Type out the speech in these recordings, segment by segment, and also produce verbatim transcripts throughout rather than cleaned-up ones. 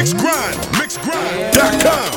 Mix Grind, mix grind dot com.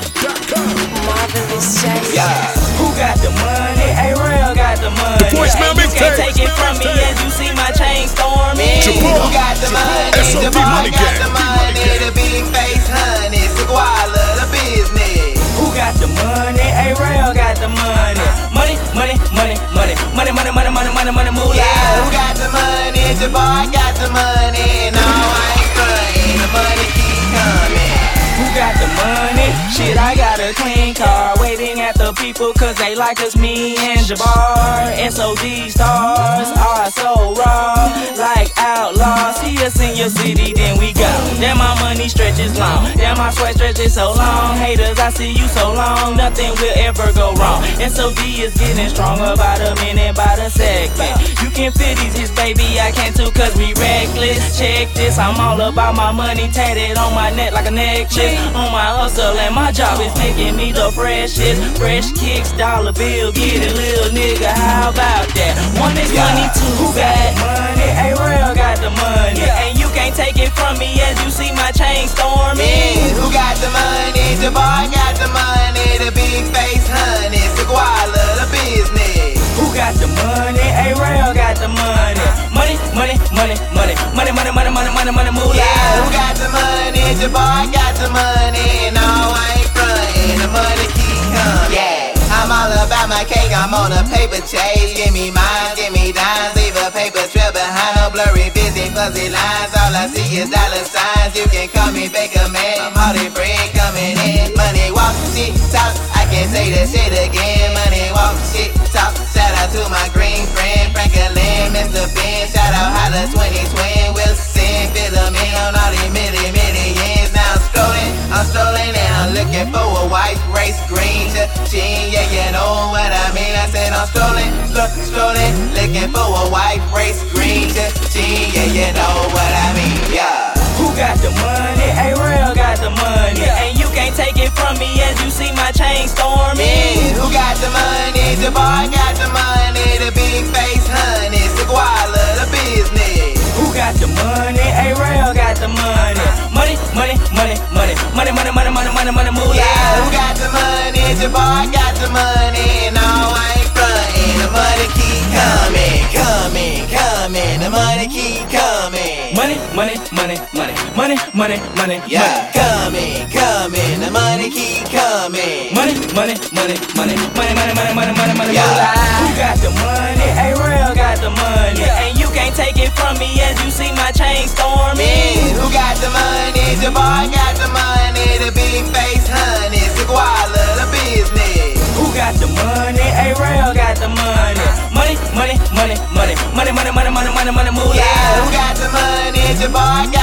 Marvelous J. Yeah, who got the money? A-Real got the money. The voicemail Hey, you can't mixtape. take it from me as you see my chain storming. Jabbar. Who got the money? S O B Jabbar Money got Gang. the money. The big face honey. Seguala, the business. Who got the money? A-Real got the money. Money, money, money, money, money, money, money, money, money, money, moolah. Yeah, who got the money? Jabbar got the money. No, I ain't frontin'. The money keep coming. Who got the money? Shit, I got a clean car waiting at the people cause they like us, me and Jabbar. S O D stars are so raw, like outlaws. See us in your city, then we go. Damn, my money stretches long. Damn, my sweat stretches so long. Haters, I see you so long. Nothing will ever go wrong. S O D is getting stronger by the minute, by the second. You can feel these hits, baby, I can too cause we reckless. Check this, I'm all about my money tatted on my neck like a necklace. On my hustle and my job is making me the freshest. Fresh kicks, dollar bill, get it, little nigga, how about that? One is money, two who got money? A-Real got the money, and you can't take it from me as you see my chain storming. Man, who got the money? Jabbar got the money. The big face honey. Seguala, the business. Who got the money? A-Real got the money. Money, money, money, money, money, money, money, money, money, money, moolah. Yeah, who got the money? Jabbar got the money. No, I ain't frontin'. The money keep coming. Yeah, I'm all about my cake. I'm on a paper chase. Give me mine, give me dimes. Leave a paper trail behind no blurry, busy, fuzzy lines. All I see is dollar signs. You can call me Baker Man. All the bread coming in. Money walk, shit talk. I can say that shit again. Money walk, shit talk. Shout out to my green friend Franklin, Mister Ben. Shout out Holla twenty twin Wilson. Fill them in on all these milli millions. Now I'm strolling, I'm strolling and I'm looking for a white race green cha-ching. Yeah, you know what I mean. I said I'm strolling, stro- strolling, looking for a white race green cha-ching. Yeah, you know what I mean. Yeah. Who got the money? A-Real got the money, and you can't take it from me as you see my chain storming. Man, who got the money? Jabbar got the money. The big face honey. Seguala, the business. Who got the money? A-Real got the money. Money, money, money, money, money, money, money, money, money, money, moolah. Yeah, who got the money? Jabbar got the money. No, I ain't frontin'. The money keep coming, coming, coming. The money keep coming. Money, money, money, money, money, money, money, Yeah, coming, coming. The money keep coming. money, money, money, money, money, money, money, money, money, money, Yeah. moolah. Who got the money? A-Real got the money, and you can't take it from me as you see my chain storming. Man, who got the money? Jabbar got the money. The big face honey. Seguala, the business. Who got the money? A-Real got the money. Money, money, money, money, money, money, money, money, money, money, moolah. Yeah, who got the money? Jabbar got